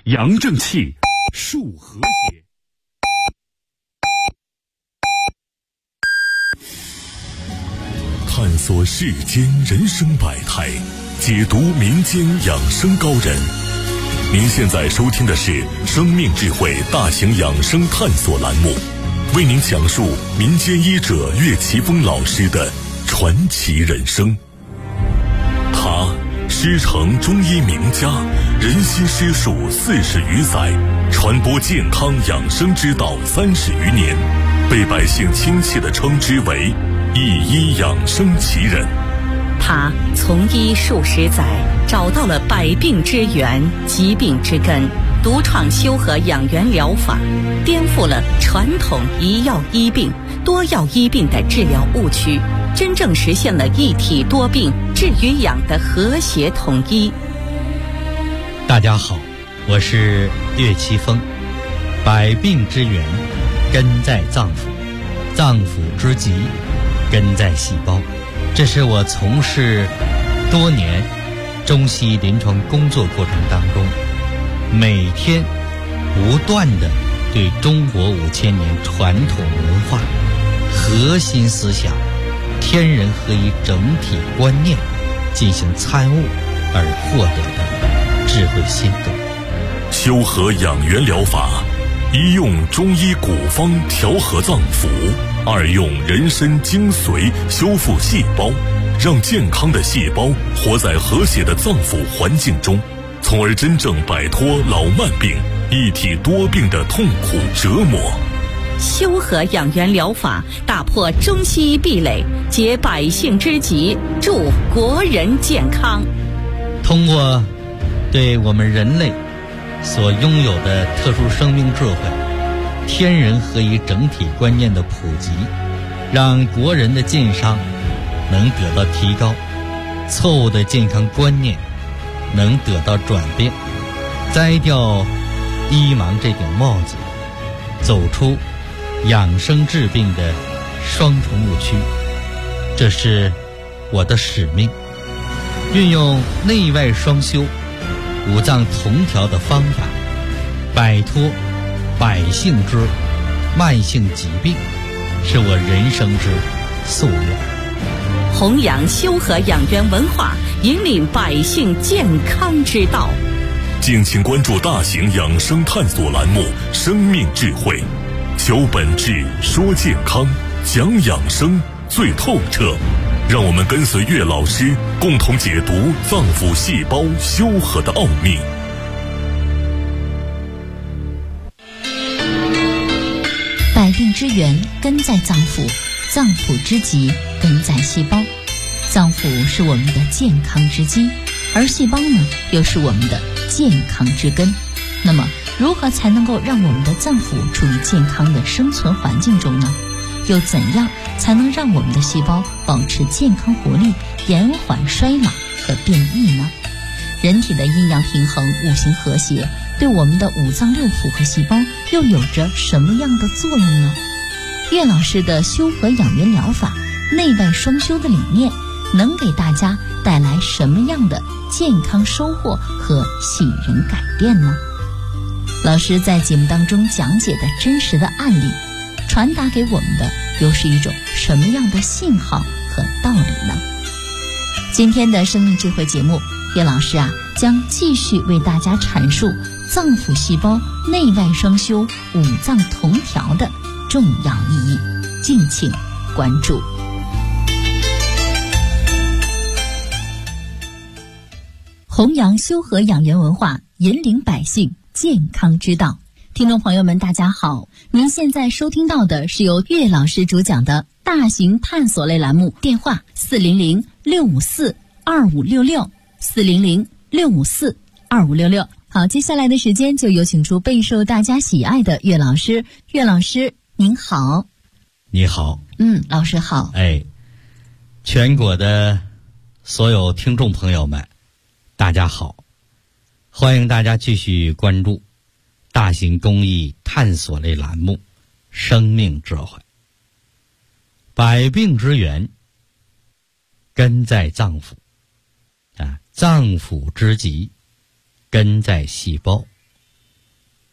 扬正气，树和谐。 探索世间人生百态，解读民间养生高人。您现在收听的是生命智慧大型养生探索栏目，为您讲述民间医者岳奇峰老师的传奇人生。他师承中医名家，人心师术40余载，传播健康养生之道30余年，被百姓亲切地称之为一医养生奇人。 他从医数十载，找到了百病之源、疾病之根，独创修和养元疗法，颠覆了传统一药医病、多药医病的治疗误区，真正实现了一体多病治与养的和谐统一。 大家好，我是岳奇峰。百病之源根在脏腑，脏腑之疾根在细胞。这是我从事多年中西医临床工作过程当中，每天不断地对中国5000年传统文化核心思想天人合一整体观念进行参悟而获得的智慧心得。 修和养元疗法，一用中医古方调和脏腑，二用人参精髓修复细胞，让健康的细胞活在和谐的脏腑环境中，从而真正摆脱老慢病、一体多病的痛苦折磨。 修和养元疗法打破中西医壁垒，解百姓之急，助国人健康。 通过对我们人类所拥有的特殊生命智慧、天人合一整体观念的普及，让国人的健康能得到提高，错误的健康观念能得到转变，摘掉医盲这顶帽子，走出养生治病的双重误区。这是我的使命，运用内外双修、五脏同调的方法，摆脱百姓之慢性疾病，是我人生之夙愿。 弘扬修和养元文化，引领百姓健康之道。 敬请关注大型养生探索栏目《生命智慧》，求本质，说健康，讲养生最透彻。让我们跟随岳老师，共同解读脏腑细胞修和的奥秘。 百病之源根在脏腑，脏腑之疾根在细胞。脏腑是我们的健康之基，而细胞呢，又是我们的健康之根。那么，如何才能够让我们的脏腑处于健康的生存环境中呢？又怎样才能让我们的细胞保持健康活力，延缓衰老和变异呢？人体的阴阳平衡、五行和谐，对我们的五脏六腑和细胞又有着什么样的作用呢？岳老师的修和养元疗法，内外双修的理念，能给大家带来什么样的健康收获和喜人改变呢？老师在节目当中讲解的真实的案例，传达给我们的又是一种什么样的信号和道理呢？今天的生命智慧节目，岳老师将继续为大家阐述脏腑细胞内外双修、五脏同调的重要意义，敬请关注。弘扬修和养元文化，引领百姓健康之道。听众朋友们，大家好，您现在收听到的是由岳老师主讲的大型探索类栏目，电话400-654-2566，400-654-2566。好，接下来的时间就有请出备受大家喜爱的岳老师。岳老师您好。 你好。 老师好。 全国的所有听众朋友们，大家好，欢迎大家继续关注大型公益探索类栏目《生命智慧》。百病之源根在脏腑，脏腑之疾根在细胞。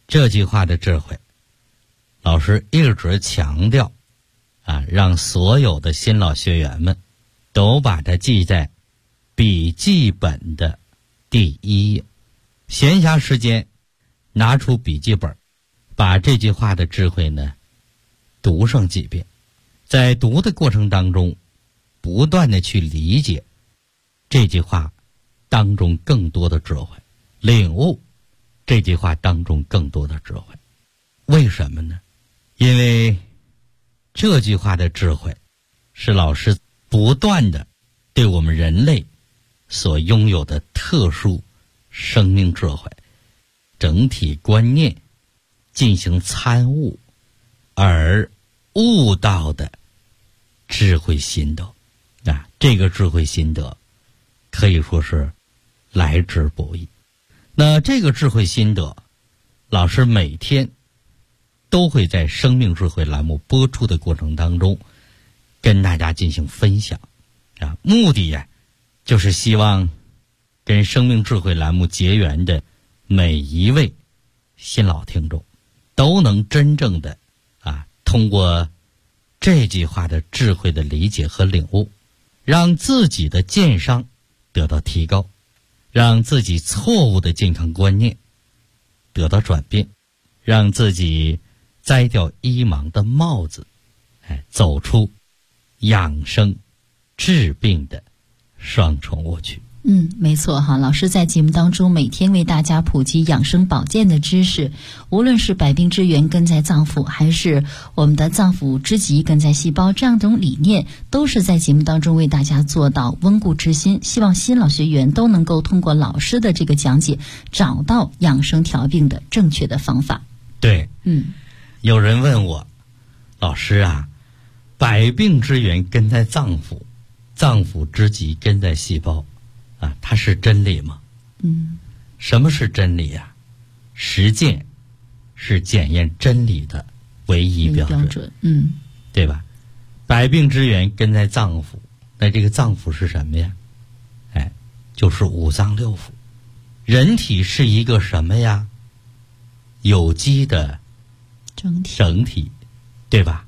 这句话的智慧，老师一直强调让所有的新老学员们都把它记在笔记本的第1页，闲暇时间拿出笔记本，把这句话的智慧呢读上几遍，在读的过程当中不断的去理解这句话当中更多的智慧，领悟这句话当中更多的智慧。为什么呢？因为这句话的智慧是老师不断的对我们人类所拥有的特殊生命智慧整体观念进行参悟而悟到的智慧心得。这个智慧心得可以说是来之不易。那这个智慧心得，老师每天都会在生命智慧栏目播出的过程当中跟大家进行分享目的就是希望跟生命智慧栏目结缘的每一位新老听众都能真正的通过这句话的智慧的理解和领悟，让自己的健商得到提高，让自己错误的健康观念得到转变，让自己摘掉医盲的帽子，走出养生治病的双重误区。 没错哈，老师在节目当中每天为大家普及养生保健的知识，无论是百病之源根在脏腑，还是我们的脏腑之极根在细胞，这样一种理念都是在节目当中为大家做到温故知新，希望新老学员都能够通过老师的这个讲解找到养生调病的正确的方法。 对，有人问我，老师百病之源根在脏腑，脏腑之极根在细胞它是真理吗？什么是真理实践是检验真理的唯一标准。对吧？百病之源根在脏腑，那这个脏腑是什么呀？就是五脏六腑。人体是一个什么呀？有机的整体，对吧？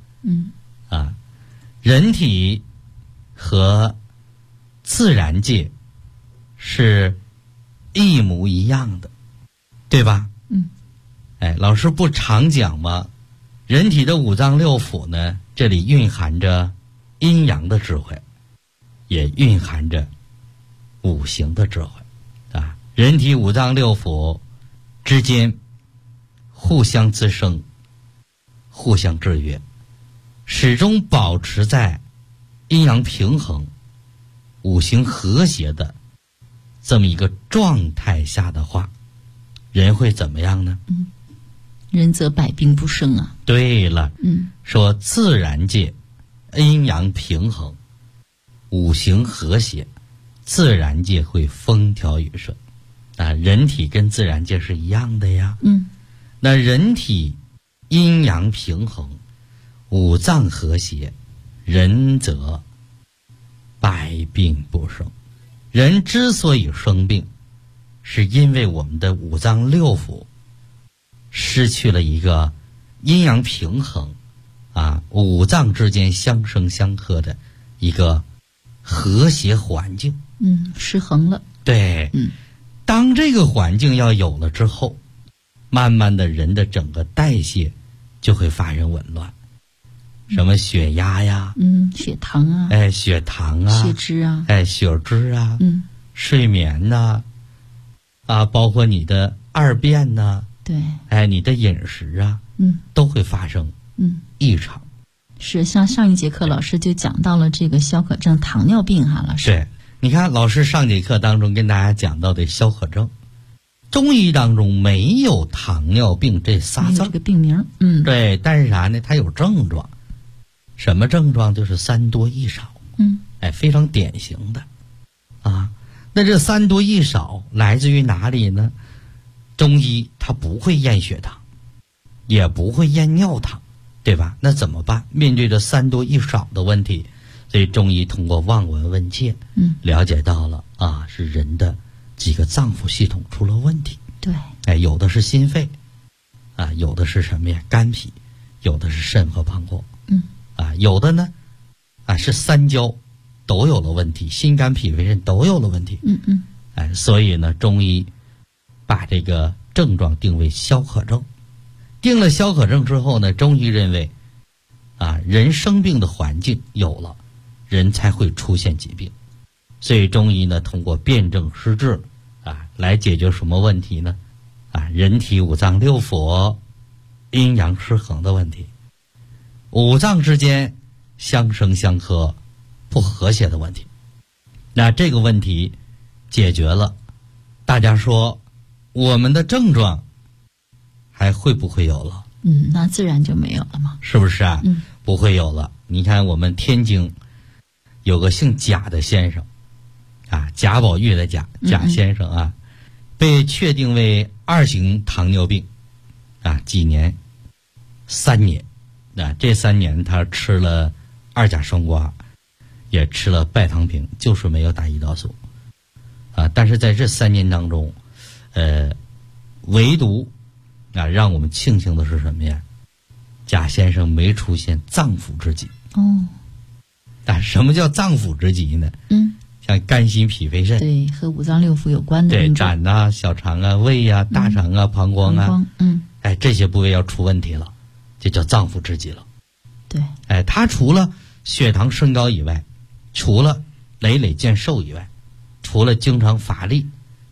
人体和自然界是一模一样的，对吧？老师不常讲吗？人体的五脏六腑呢，这里蕴含着阴阳的智慧，也蕴含着五行的智慧人体五脏六腑之间互相滋生，互相制约，始终保持在阴阳平衡、五行和谐的这么一个状态下的话，人会怎么样呢？ 人则百病不生对了，说自然界阴阳平衡，五行和谐，自然界会风调雨顺人体跟自然界是一样的呀。那人体阴阳平衡，五脏和谐，人则百病不生。人之所以生病，是因为我们的五脏六腑失去了一个阴阳平衡五脏之间相生相克的一个和谐环境失衡了。 对，当这个环境要有了之后，慢慢的人的整个代谢就会发生紊乱，什么血压呀血糖血糖血脂血脂睡眠包括你的二便对你的饮食都会发生异常。 是，像上一节课老师就讲到了这个消渴症、糖尿病老师。 对，你看老师上节课当中跟大家讲到的消渴症，中医当中没有糖尿病这仨字， 这个病名对，但是啥呢？它有症状。什么症状？就是三多一少非常典型的那这三多一少来自于哪里呢？中医它不会验血糖，也不会验尿糖，对吧？那怎么办？面对着三多一少的问题，所以中医通过望闻问切了解到了是人的几个脏腑系统出了问题。 对， 有的是心肺啊，有的是什么呀？肝脾，有的是肾和膀胱。有的呢，是三焦都有了问题，心肝脾肺肾都有了问题。所以呢，中医把这个症状定为消渴症。定了消渴症之后呢，中医认为，人生病的环境有了，人才会出现疾病。所以中医呢，通过辨证施治来解决什么问题呢？人体五脏六腑阴阳失衡的问题，五脏之间相生相克不和谐的问题。那这个问题解决了，大家说我们的症状还会不会有了？ 那自然就没有了嘛， 是不是啊？不会有了。你看我们天津有个姓贾的先生贾宝玉的贾先生被确定为2型糖尿病几年？3年。这3年他吃了2甲双胍，也吃了拜糖平，就是没有打胰岛素但是在这3年当中唯独让我们庆幸的是什么呀？贾先生没出现脏腑之疾。什么叫脏腑之疾呢？像肝心脾肺肾， 对，和五脏六腑有关的， 对，胆小肠胃大肠膀胱这些部位要出问题了，这叫脏腑之疾了。 对， 他除了血糖升高以外，除了累累见瘦以外，除了经常乏力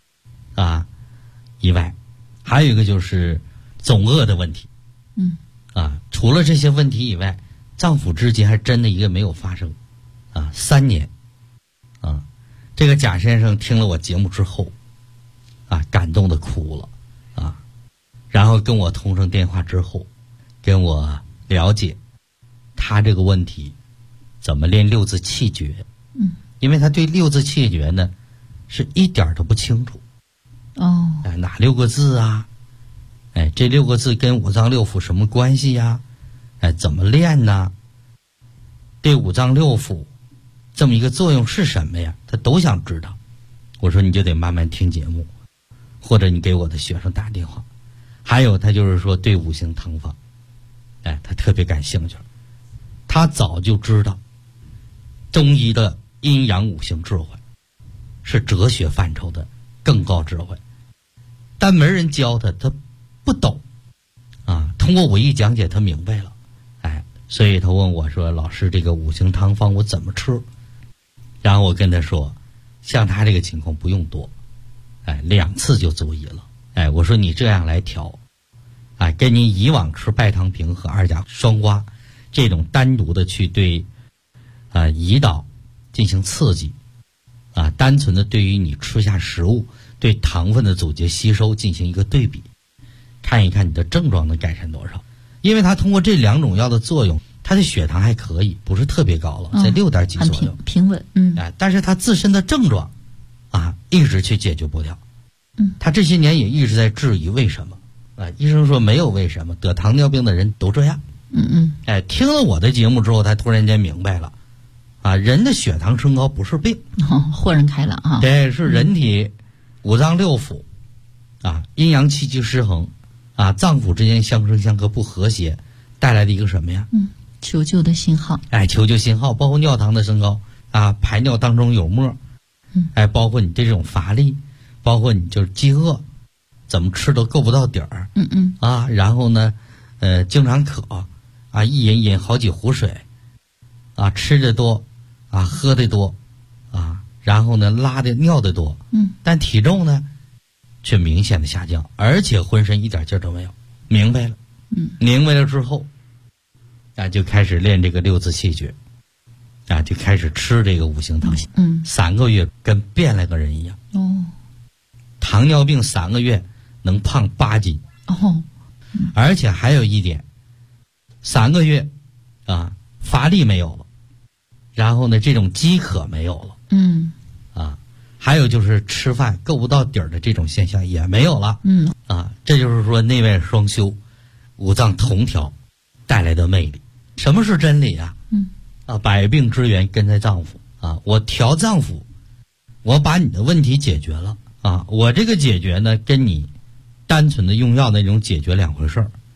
以外，还有一个就是总饿的问题。除了这些问题以外，脏腑之疾还真的一个没有发生。3年这个贾先生听了我节目之后感动的哭了然后跟我通上电话之后，跟我了解他这个问题怎么练六字气诀。因为他对六字气诀呢是一点都不清楚。哪6个字这6个字跟五脏六腑什么关系呀？怎么练呢？对五脏六腑这么一个作用是什么呀？他都想知道。我说你就得慢慢听节目，或者你给我的学生打电话。还有他就是说对五行汤方他特别感兴趣。他早就知道中医的阴阳五行智慧是哲学范畴的更高智慧，但没人教他，他不懂通过我一讲解他明白了。所以他问我说，老师这个五行汤方我怎么吃？然后我跟他说，像他这个情况不用多2次就足胰了。我说你这样来调跟你以往吃拜糖平和2甲双胍这种单独的去对胰岛进行刺激单纯的对于你吃下食物对糖分的阻截吸收进行一个对比，看一看你的症状能改善多少。因为他通过这2种药的作用，他的血糖还可以，不是特别高了，在6点几左右， 平稳。 但是他自身的症状一直去解决不掉。他这些年也一直在质疑为什么医生说没有为什么，得糖尿病的人都这样。听了我的节目之后，他突然间明白了人的血糖升高不是病， 豁然开朗对，是人体五脏六腑阴阳气机失衡脏腑之间相生相克不和谐带来的一个什么呀？ 求救的信号。 求救信号，包括尿糖的升高排尿当中有沫包括你这种乏力，包括你就是饥饿，怎么吃都够不到底儿。然后呢经常渴一饮好几壶水吃的多喝的多然后呢拉的尿的多但体重呢却明显的下降，而且浑身一点劲儿都没有。明白了明白了之后就开始练这个六字气诀就开始吃这个五行汤3个月跟变了个人一样。糖尿病3个月能胖8斤而且还有一点，3个月乏力没有了，然后呢这种饥渴没有了还有就是吃饭够不到底儿的这种现象也没有了。这就是说内外双修五脏同调带来的魅力。什么是真理百病之源根在脏腑我调脏腑，我把你的问题解决了我这个解决呢跟你单纯的用药那种解决2回事儿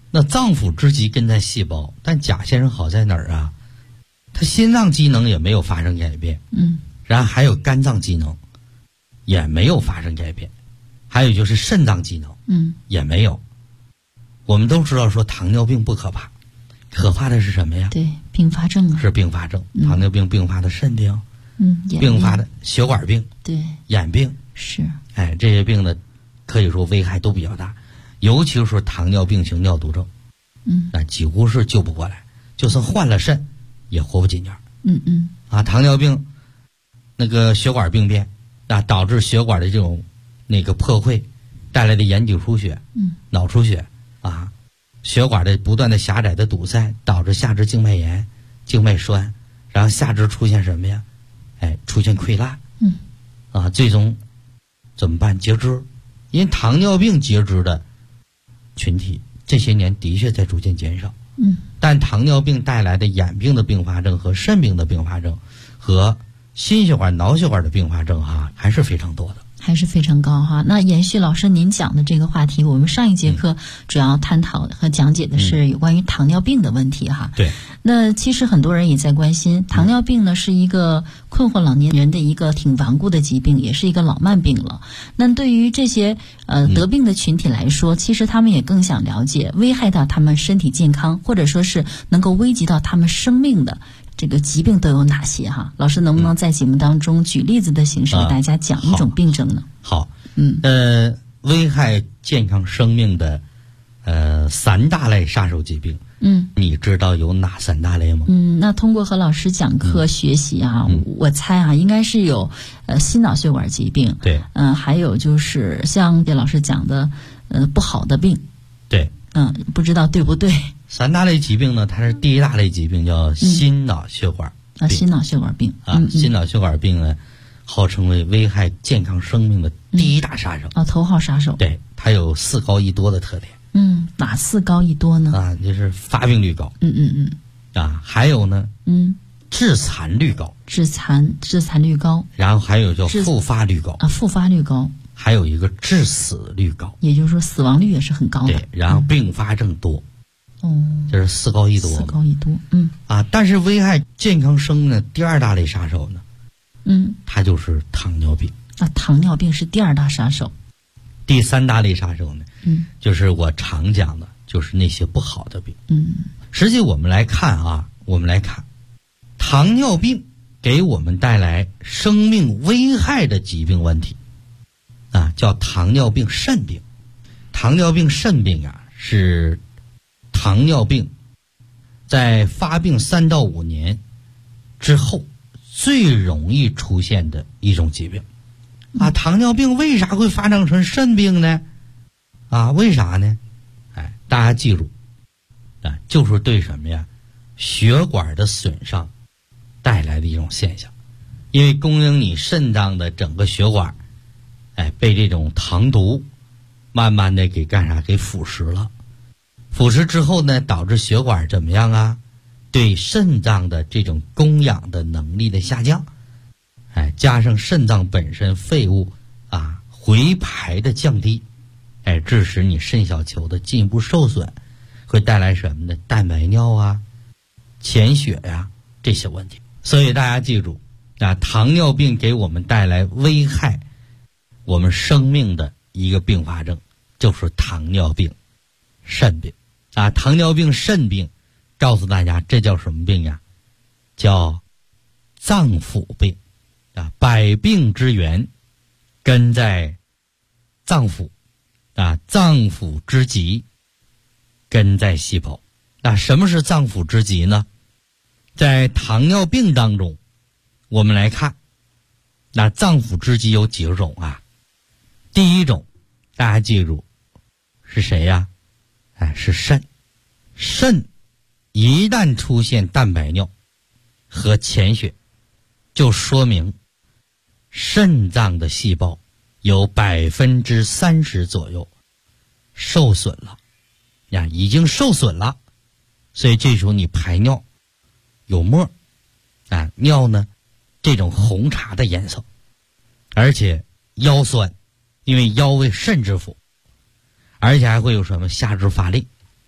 那脏腑之疾根在细胞，但贾先生好在哪儿啊？他心脏机能也没有发生改变，然后还有肝脏机能也没有发生改变，还有就是肾脏机能，也没有。我们都知道说糖尿病不可怕，可怕的是什么呀？ 对，并发症啊， 是并发症，糖尿病并发的肾病，并发的血管病， 对， 眼病是， 哎，这些病呢，可以说危害都比较大，尤其是糖尿病型尿毒症，那几乎是救不过来，就算换了肾，也活不几年。糖尿病那个血管病变，导致血管的这种那个破溃，带来的眼底出血，脑出血血管的不断的狭窄的堵塞，导致下肢静脉炎、静脉栓，然后下肢出现什么呀？出现溃烂，最终怎么办？截肢。因为糖尿病截肢的群体这些年的确在逐渐减少，但糖尿病带来的眼病的并发症和肾病的并发症和心血管、脑血管的并发症还是非常多的。 还是非常高哈。那延续老师您讲的这个话题，我们上一节课主要探讨和讲解的是有关于糖尿病的问题哈。 对。 那其实很多人也在关心，糖尿病呢是一个困惑老年人的一个挺顽固的疾病，也是一个老慢病了。那对于这些得病的群体来说，其实他们也更想了解危害到他们身体健康，或者说是能够危及到他们生命的这个疾病都有哪些哈？老师能不能在节目当中举例子的形式给大家讲一种病症呢？ 好，危害健康生命的3大类杀手疾病，你知道有哪3大类吗？ 那通过和老师讲课学习我猜应该是有心脑血管疾病， 对， 还有就是像叶老师讲的不好的病， 对， 不知道对不对 ？3大类疾病呢，它是第一大类疾病叫心脑血管病， 心脑血管病心脑血管病呢，号称为危害健康生命的第一大杀手头号杀手。 对，它有4高1多的特点。 哪4高1多呢？ 就是发病率高。还有呢，致残率高。致残率高。 然后还有叫复发率高。 复发率高。 还有一个致死率高。 也就是说死亡率也是很高的。 对，然后并发症多。这是4高1多。 4高1多。 但是危害健康生命的第2大类杀手呢？它就是糖尿病。 糖尿病是第2大杀手。 第3大类杀手呢？就是我常讲的，就是那些不好的病。实际我们来看糖尿病给我们带来生命危害的疾病问题叫糖尿病肾病。糖尿病肾病是糖尿病在发病3到5年之后最容易出现的一种疾病。糖尿病为啥会发展成肾病呢？为啥呢？大家记住就是对什么呀？血管的损伤带来的一种现象。因为供应你肾脏的整个血管被这种糖毒慢慢的给腐蚀了。腐蚀之后呢，导致血管怎么样对肾脏的这种供氧的能力的下降，加上肾脏本身废物回排的降低，致使你肾小球的进一步受损，会带来什么呢？蛋白尿潜血这些问题。所以大家记住糖尿病给我们带来危害我们生命的一个并发症，就是糖尿病肾病。糖尿病肾病告诉大家这叫什么病呀？叫脏腑病。百病之源根在脏腑，脏腑之疾根在细胞。什么是脏腑之疾呢？在糖尿病当中，我们来看脏腑之疾有几种第一种大家记住是谁呀？是肾。肾一旦出现蛋白尿和潜血，就说明肾脏的细胞有30%左右受损了已经受损了。所以这时候你排尿有沫尿呢这种红茶的颜色，而且腰酸，因为腰为肾之府，而且还会有什么下肢发力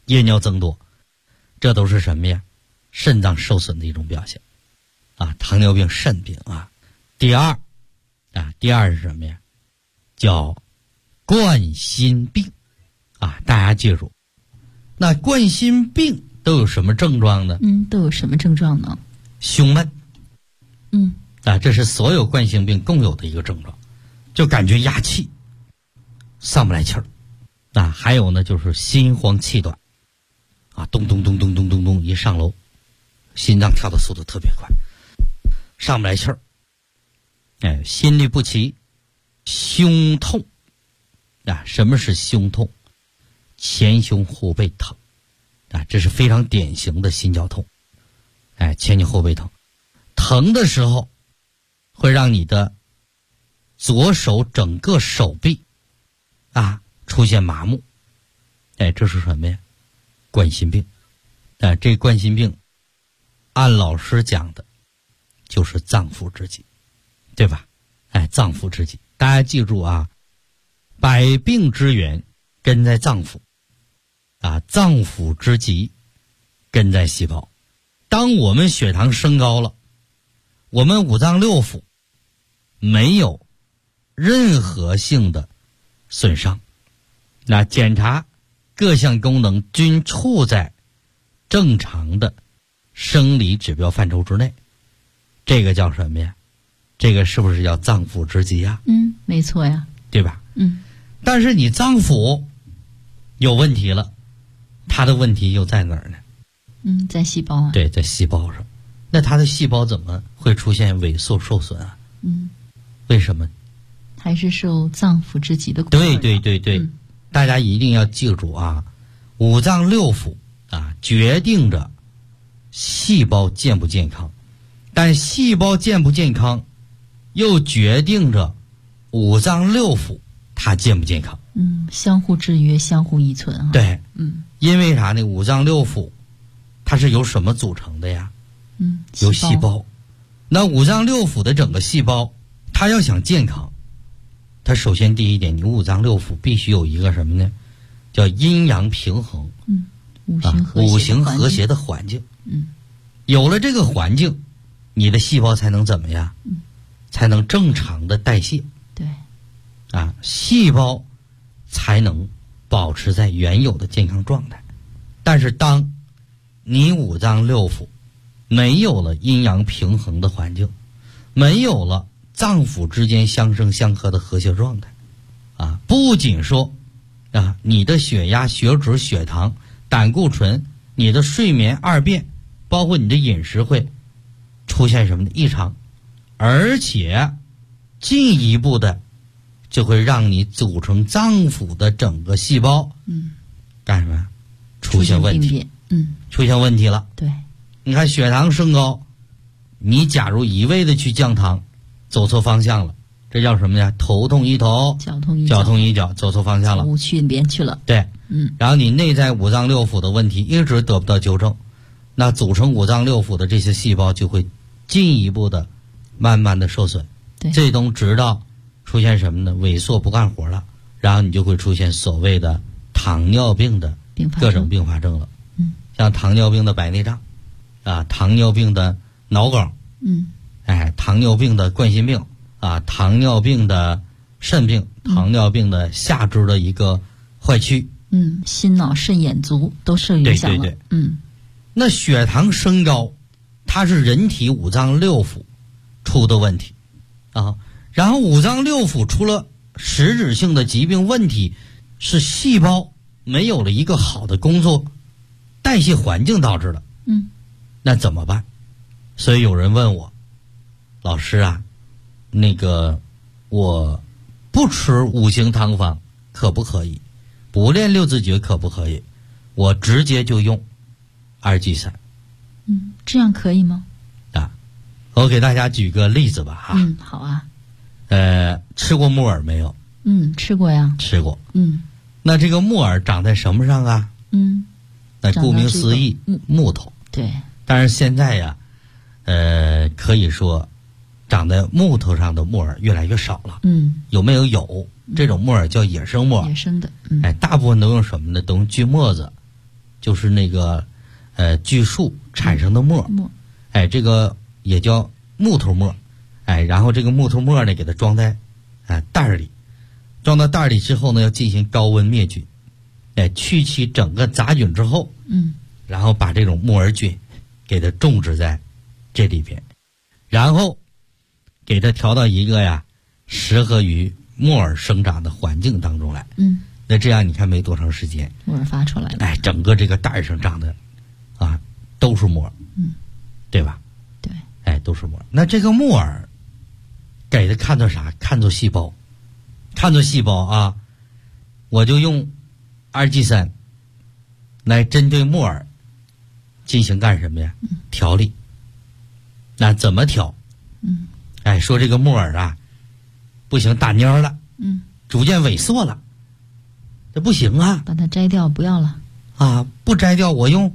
夜尿增多，这都是什么呀？肾脏受损的一种表现啊，糖尿病、肾病啊。第二是什么呀？叫冠心病啊，大家记住，那冠心病都有什么症状呢？ 都有什么症状呢？ 胸闷。这是所有冠心病共有的一个症状，就感觉压气，上不来气儿。还有呢，就是心慌气短啊，咚咚咚咚咚咚咚，一上楼，心脏跳的速度特别快，上不来气儿。心律不齐，胸痛什么是胸痛？前胸后背疼这是非常典型的心绞痛。前胸后背疼，疼的时候会让你的左手整个手臂出现麻木。这是什么呀？冠心病。这冠心病按老师讲的就是脏腑之疾，对吧？脏腑之疾，大家记住啊，百病之源根在脏腑脏腑之疾根在细胞。当我们血糖升高了，我们五脏六腑没有任何性的损伤，那检查各项功能均处在正常的生理指标范畴之内，这个叫什么呀？这个是不是叫脏腑之疾呀？ 没错呀， 对吧？但是你脏腑有问题了，它的问题又在哪儿呢？ 在细胞对，在细胞上。那它的细胞怎么会出现萎缩受损啊？为什么？ 还是受脏腑之疾的困扰。 对，大家一定要记住啊，五脏六腑决定着细胞健不健康，但细胞健不健康又决定着五脏六腑它健不健康。 相互制约，相互依存啊。 对，因为啥呢？五脏六腑它是由什么组成的呀？由细胞。那五脏六腑的整个细胞，它要想健康，它首先第一点，你五脏六腑必须有一个什么呢？叫阴阳平衡。五行和谐的环境。有了这个环境，你的细胞才能怎么样？才能正常的代谢。 对。 细胞才能保持在原有的健康状态。但是当你五脏六腑没有了阴阳平衡的环境，没有了脏腑之间相生相克的和谐状态不仅说你的血压、血脂、血糖、胆固醇，你的睡眠二便，包括你的饮食会出现什么的异常，而且进一步的就会让你组成脏腑的整个细胞干什么？出现问题。出现问题了。 对， 你看血糖升高，你假如一味的去降糖，走错方向了，这叫什么呀？头痛医头，脚痛医脚，走错方向了， 误去边去了。 对，然后你内在五脏六腑的问题一直得不到纠正，那组成五脏六腑的这些细胞就会进一步的慢慢的受损。 对， 最终直到出现什么呢？萎缩不干活了，然后你就会出现所谓的糖尿病的各种并发症了。像糖尿病的白内障糖尿病的脑梗，糖尿病的冠心病糖尿病的肾病，糖尿病的下肢的一个坏区， 心脑肾眼足都受影响了。 对，那血糖升高，它是人体五脏六腑出的问题然后五脏六腑出了实质性的疾病问题，是细胞没有了一个好的工作代谢环境导致的。那怎么办？所以有人问我，老师那个我不吃五行汤方可不可以？不练六字诀可不可以？我直接就用2G3。 这样可以吗？ 我给大家举个例子吧好啊。 吃过木耳没有？ 吃过呀。 吃过。那这个木耳长在什么上啊？那顾名思义，木头。 对。 但是现在呀，可以说长在木头上的木耳越来越少了。有没有？有。这种木耳叫野生木耳。 野生的。 大部分都用什么呢？都用锯末子就是那个锯树产生的末，这个也叫木头末，然后这个木头末呢给它装在袋里，装到袋里之后呢要进行高温灭菌，去其整个杂菌之后，然后把这种木耳菌给它种植在这里边，然后给它调到一个适合于木耳生长的环境当中来。那这样你看没多长时间， 木耳发出来了。 整个这个袋上长的都是木耳，对吧？对，都是木耳。那这个木耳给它看作啥？看作细胞，看作细胞我就用2G3来针对木耳进行干什么呀？调理。那怎么调？说这个木耳不行，打蔫了，逐渐萎缩了，这不行啊！ 把它摘掉，不要了不摘掉，我用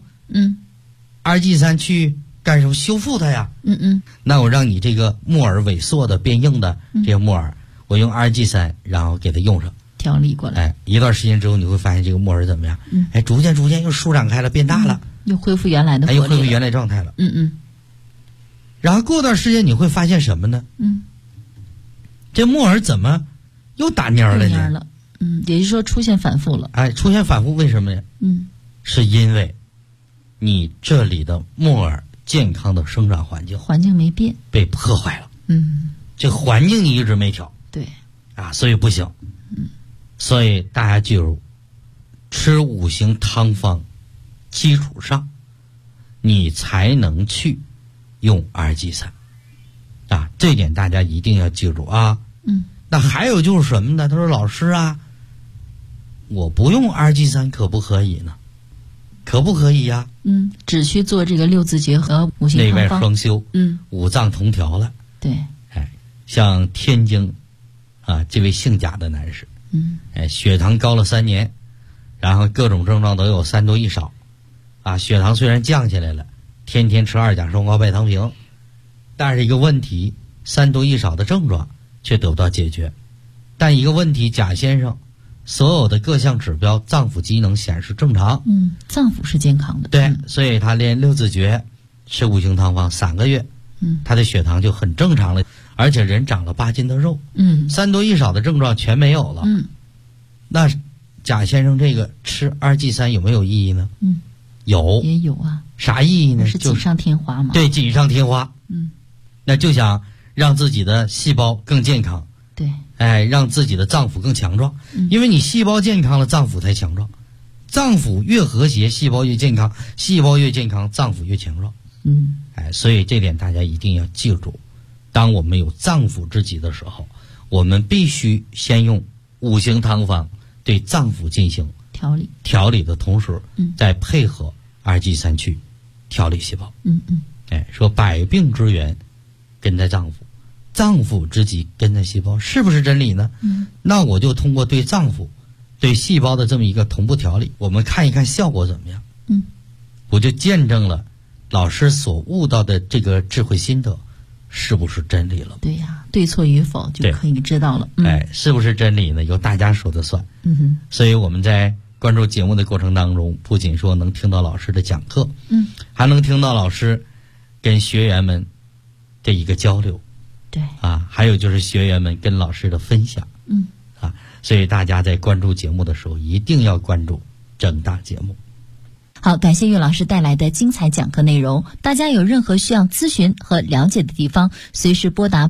2G3去干什么？修复它呀。那我让你这个木耳萎缩的变硬的这个木耳，我用2G3，然后给它用上调理过来。 一段时间之后，你会发现这个木耳怎么样？逐渐又舒展开了，变大了， 又恢复原来的活力了， 又恢复原来状态了。然后过段时间你会发现什么呢？这木耳怎么又打蔫了呢？ 也就是说出现反复了。 出现反复为什么呢？是因为你这里的木耳健康的生长环境没变， 被破坏了。这环境你一直没调。 对所以不行。所以大家记住，吃5行汤方基础上，你才能去用2G3这点大家一定要记住那还有就是什么呢？他说老师我不用2G3可不可以呢？可不可以呀？ 只需做这个6字诀和5行汤方， 内外双修，五脏同调了。 对， 像天津这位姓贾的男士，血糖高了3年，然后各种症状都有3多1少，血糖虽然降下来了，天天吃2甲双胍拜糖平，但是一个问题，3多1少的症状却得不到解决。但一个问题，贾先生所有的各项指标脏腑机能显示正常， 脏腑是健康的。 对，所以他练6字诀，吃5行汤方3个月，他的血糖就很正常了，而且人长了8斤的肉，3多1少的症状全没有了。那贾先生这个吃2G3有没有意义呢？有， 也有啥意义呢？ 是锦上添花嘛。 对，锦上添花。那就想让自己的细胞更健康。 对， 让自己的脏腑更强壮，因为你细胞健康了，脏腑才强壮。脏腑越和谐，细胞越健康；细胞越健康，脏腑越强壮。所以这点大家一定要记住。当我们有脏腑之疾的时候，我们必须先用5行汤方对脏腑进行调理的同时，再配合2G3去调理细胞。说百病之源根在脏腑，脏腑之疾根在细胞，是不是真理呢？那我就通过对脏腑、对细胞的这么一个同步调理，我们看一看效果怎么样。我就见证了老师所悟到的这个智慧心得是不是真理了。 对呀，对错与否就可以知道了。 是不是真理呢？由大家说的算。所以我们在关注节目的过程当中，不仅说能听到老师的讲课，还能听到老师跟学员们这一个交流。 对还有就是学员们跟老师的分享。所以大家在关注节目的时候，一定要关注整大节目。 好，感谢岳老师带来的精彩讲课内容。大家有任何需要咨询和了解的地方，随时拨打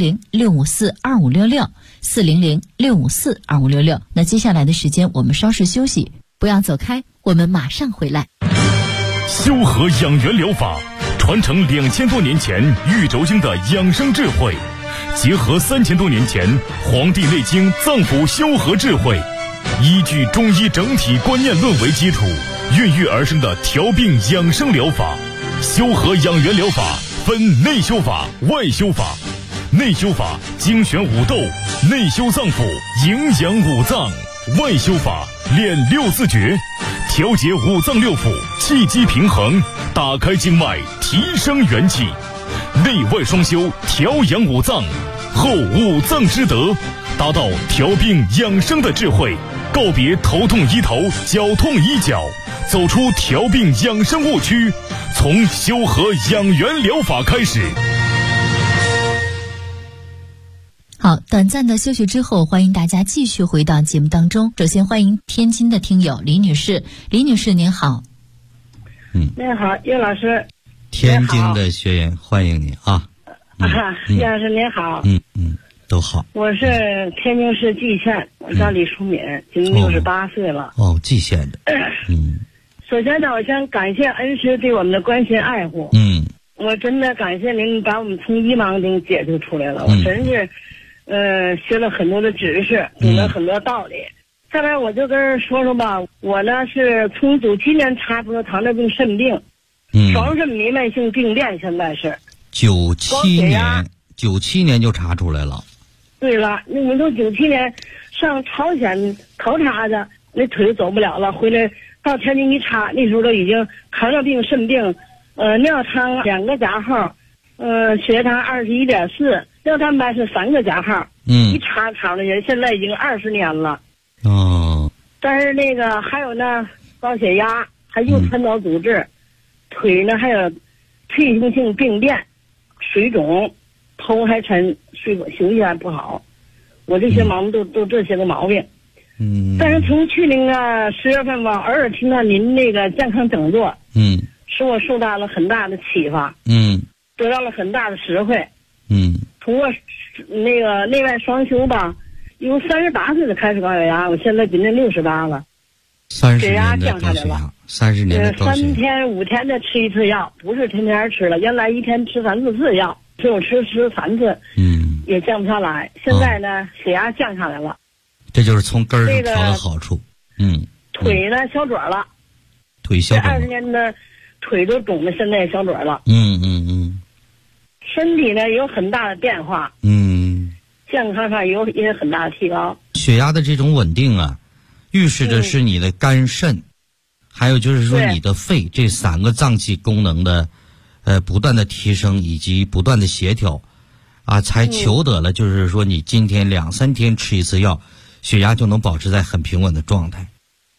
400-654-2566 400-654-2566。那接下来的时间我们稍事休息，不要走开，我们马上回来。 修和养元疗法传承2000多年前玉轴经的养生智慧，结合3000多年前《黄帝内经》脏腑修和智慧，依据中医整体观念论为基础，孕育而生的调病养生疗法。修和养元疗法分内修法、外修法。内修法精选五斗，内修脏腑，营养五脏；外修法练6字诀，调节五脏六腑，气机平衡，打开经脉，提升元气。内外双修，调养五脏，后五脏之德，达到调病养生的智慧，高告别头痛医头、脚痛医脚，走出调病养生误区，从修和养元疗法开始。 好，短暂的休息之后，欢迎大家继续回到节目当中。首先欢迎天津的听友李女士，李女士您好。 您好，叶老师。 天津的学员欢迎你啊。 叶老师您好。 都好。 我是天津市蓟县，我叫李淑敏，今年68岁了。 蓟县的。 首先呢，我先感谢恩师对我们的关心爱护。我真的感谢您把我们从迷茫中解救出来了。我真是学了很多的知识，懂了很多道理。下来我就跟人说说吧，我呢是从97年查出了糖尿病肾病，双肾弥漫性病变，现在是 97年就查出来了。 对了，我们都97年上朝鲜考察的，那腿走不了了，回来到天津一查，那时候都已经糖尿病肾病，尿糖2个加号，血糖21.4，尿蛋白是3个加号。一查的人现在已经20年了。但是那个还有呢，高血压，还有传导组织，腿呢还有退行性病变，水肿，头还沉，休息还不好。我这些毛病都这些个毛病。但是从去年10月份吧，偶尔听到您那个健康讲座，使我受到了很大的启发，得到了很大的实惠。通过那个内外双修吧，由38岁的开始高血压，我现在今年68了，30年的高血压，30年的高血压，3天5天的吃一次药，不是天天吃了，原来一天吃3、4次药，只有吃3次，也降不下来。现在呢，血压降下来了， 这就是从根儿上调的好处。 腿呢消肿了， 腿消肿了， 这20年的腿都肿的，现在也消肿了。身体呢有很大的变化，健康上也有很大的提高。 血压的这种稳定啊，预示着是你的肝肾，还有就是说你的肺这3个脏器功能的不断的提升以及不断的协调啊，才求得了就是说你今天2、3天吃一次药，血压就能保持在很平稳的状态。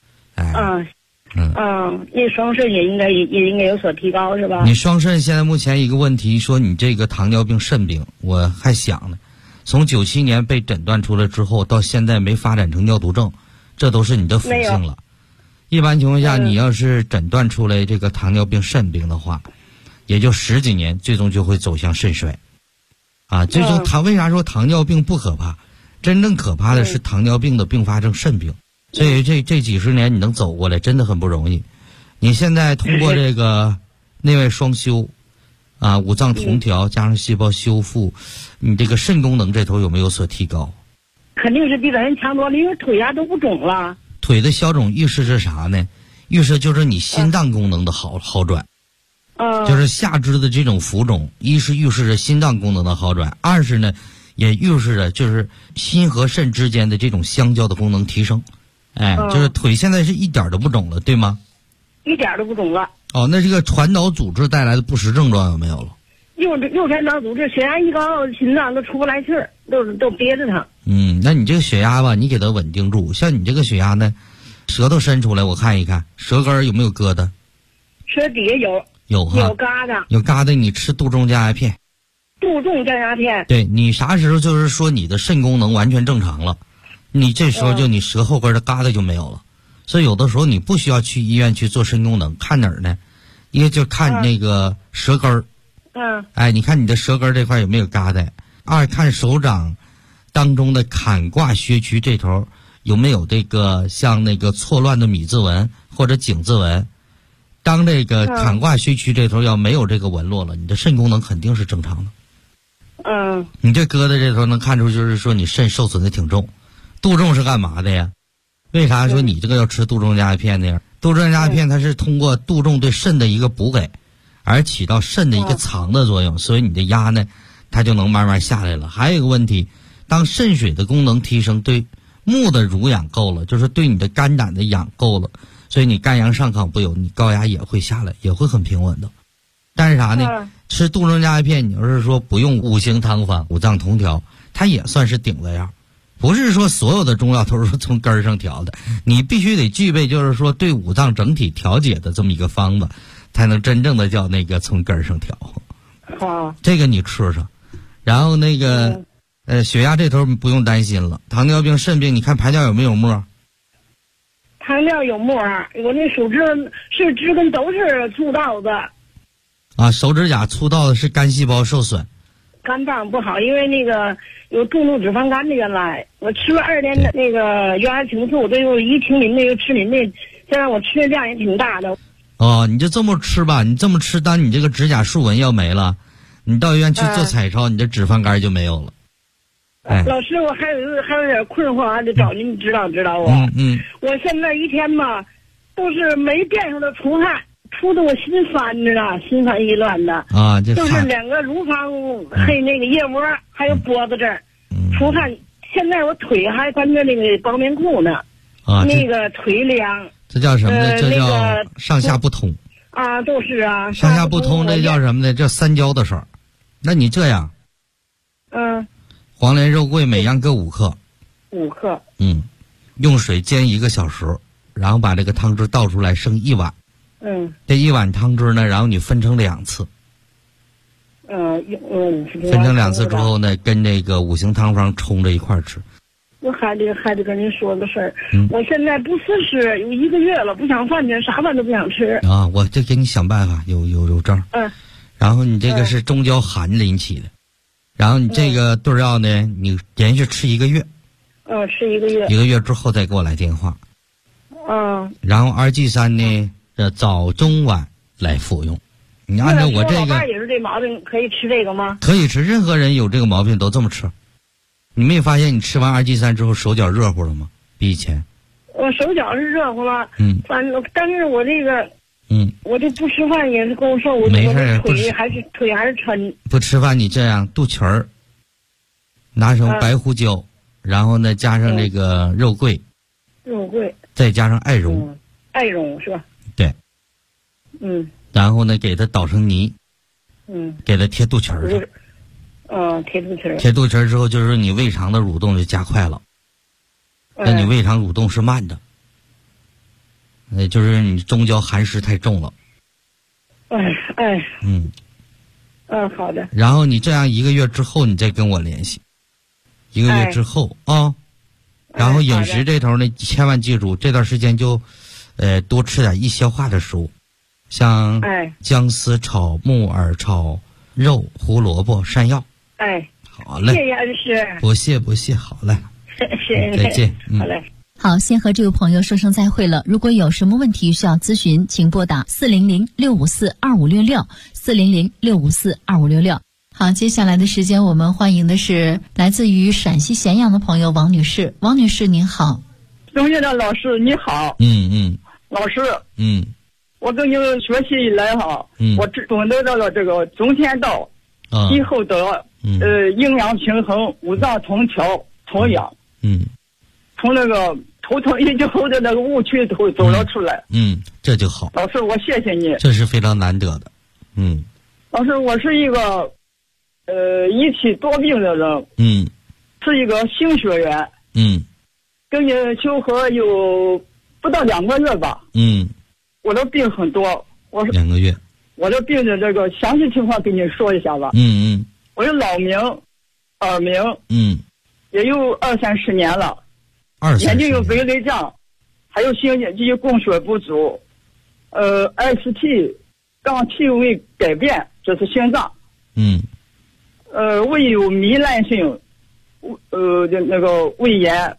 那双肾也应该有所提高，是吧？ 你双肾现在目前一个问题，说你这个糖尿病肾病，我还想呢，从97年被诊断出来之后，到现在没发展成尿毒症，这都是你的福星了。一般情况下，你要是诊断出来这个糖尿病肾病的话，也就10几年，最终就会走向肾衰。最终为啥说糖尿病不可怕？真正可怕的是糖尿病的并发症肾病。所以这几十年你能走过来真的很不容易。你现在通过这个内外双修五脏同调加上细胞修复，你这个肾功能这头有没有所提高？ 肯定是比咱人强多了，因为腿都不肿了。 腿的消肿预示着啥呢？预示就是你心脏功能的好转。就是下肢的这种浮肿，一是预示着心脏功能的好转，二是呢也预示着就是心和肾之间的这种相交的功能提升。就是腿现在是一点都不肿了，对吗？ 一点都不肿了。 那这个传导组织带来的不实症状有没有了？ 右传导组织，血压一高，心脏都出不来气儿，都憋着它。 那你这个血压吧，你给它稳定住。像你这个血压呢，舌头伸出来，我看一看，舌根有没有疙瘩？ 舌底下有疙瘩， 有疙瘩，你吃杜仲降压片。 杜仲降压片。对， 你啥时候就是说你的肾功能完全正常了？你这时候就你舌后根的疙瘩就没有了，所以有的时候你不需要去医院去做肾功能，看哪儿呢？一个就看那个舌根儿，你看你的舌根这块有没有疙瘩？二看手掌当中的坎卦穴区这头有没有这个像那个错乱的米字纹或者井字纹。当这个坎卦穴区这头要没有这个纹络了，你的肾功能肯定是正常的。你这疙瘩这头能看出就是说你肾受损的挺重。杜仲是干嘛的呀？为啥说你这个要吃杜仲降压片呢？杜仲降压片它是通过杜仲对肾的一个补给，而起到肾的一个藏的作用，所以你的压呢，它就能慢慢下来了。还有一个问题，当肾水的功能提升，对木的濡养够了，就是对你的肝胆的养够了，所以你肝阳上亢不有，你高压也会下来，也会很平稳的。但是啥呢？吃杜仲降压片，你要是说不用5行汤方、5脏同调，它也算是顶了样。 不是说所有的中药都是从根儿上调的，你必须得具备就是说对五脏整体调节的这么一个方子，才能真正的叫那个从根儿上调。 好， 这个你吃上，然后那个血压这头不用担心了，糖尿病、肾病，你看排尿有没有沫？ 糖尿有沫，我那手指是指根都是粗糙的。 啊，手指甲粗糙的是肝细胞受损。 肝脏不好，因为那个有重度脂肪肝的，原来我吃了2年的那个原来挺素，都有一挺磷的，又吃磷的，现在我吃的量也挺大的。 哦，你就这么吃吧，你这么吃，当你这个指甲竖纹要没了，你到医院去做彩超，你这脂肪肝就没有了。哎， 老师，我还有点困惑，还得找您指导指导我。我现在一天嘛，都是没变上的出汗。出的我心烦着呢，心烦意乱的啊， 就是2个乳房黑那个腋窝，还有脖子这儿出汗。现在我腿还穿着那个包棉裤呢， 啊， 那个腿凉。 这叫什么呢？这叫上下不通。 啊，都是啊， 上下不通，这叫什么呢？这三焦的事儿。那你这样，黄连、肉桂每样各5克。 5克。 用水煎1个小时，然后把这个汤汁倒出来，剩1碗。这1碗汤汁呢，然后你分成2次。分成2次之后呢，跟这个5行汤方冲着一块儿吃。 我还得跟您说个事儿，我现在不思食有1个月了，不想饭去，啥饭都不想吃。 啊，我就给你想办法，有招。然后你这个是中焦寒引起的，然后你这个对药呢，你连续吃1个月。 吃1个月。 1个月之后再给我来电话。然后2G3呢？早中晚来服用，你按照我这个。我爸也是这毛病，可以吃这个吗？ 可以吃，任何人有这个毛病都这么吃。你没发现你吃完2G3之后手脚热乎了吗？比以前。 我手脚是热乎了，反正但是我这个，我这不吃饭也是够受， 没事， 腿还是抻。 不吃饭你这样，肚脐儿拿上白胡椒，然后呢加上这个肉桂，再加上艾绒， 艾绒是吧？ 对，然后呢，给它捣成泥，给它贴肚脐儿上， 贴肚脐儿。 贴肚脐儿之后，就是你胃肠的蠕动就加快了，那你胃肠蠕动是慢的，就是你中焦寒湿太重了。 好的。 然后你这样1个月之后，你再跟我联系，1个月之后啊，然后饮食这头呢，千万记住，这段时间就。多吃点易消化的食物，像姜丝炒木耳炒肉、胡萝卜、山药。好嘞， 谢谢恩师。 不谢，好嘞， 谢谢， 再见。 好嘞。 好，先和这位朋友说声再会了。如果有什么问题需要咨询，请拨打400-654-2566，400-654-2566。好，接下来的时间我们欢迎的是来自于陕西咸阳的朋友王女士。王女士您好。 中学的老师你好。老师，我跟你学习以来哈，我懂得到了这个中天道，以后的营养平衡、五脏同调、同养，从那个头疼医后的那个误区都走了出来， 这就好。 老师，我谢谢你， 这是非常难得的， 老师，我是一个一体多病的人，是一个新学员，跟你求和有不到2个月吧，我的病很多，我是2 个月， 我的病的这个详细情况跟你说一下吧，我有老鸣、耳鸣，也有20-30年了，眼睛有白内障，还有心肌供血不足，ST 杠 T 位改变，这是心脏，胃有糜烂性，那个胃炎，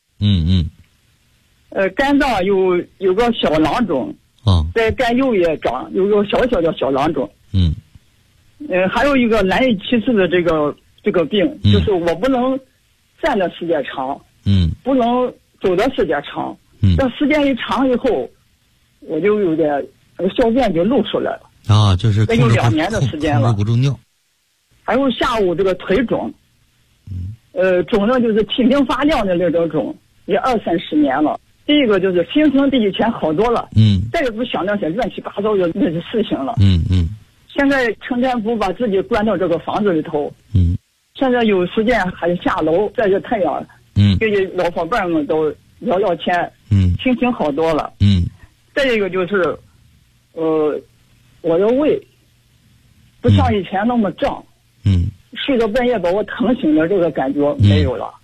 肝脏有个小囊肿，在肝右也长，有个小小的小囊肿，还有一个难以启齿的这个病，就是我不能站的时间长，不能走的时间长，这时间一长以后，我就有点小便就露出来了啊，就是有2年的时间了， 控制不住尿。 还有下午这个腿肿，肿的就是提名发亮的那种肿，也20-30年了。第一个就是心情比以前好多了，再也不想那些乱七八糟的那些事情了，现在成天不把自己关到这个房子里头，现在有时间还下楼晒着太阳， 这些老伙伴们都要钱，心情好多了，再一个就是，我的胃不像以前那么胀，睡到半夜把我疼醒的这个感觉没有了，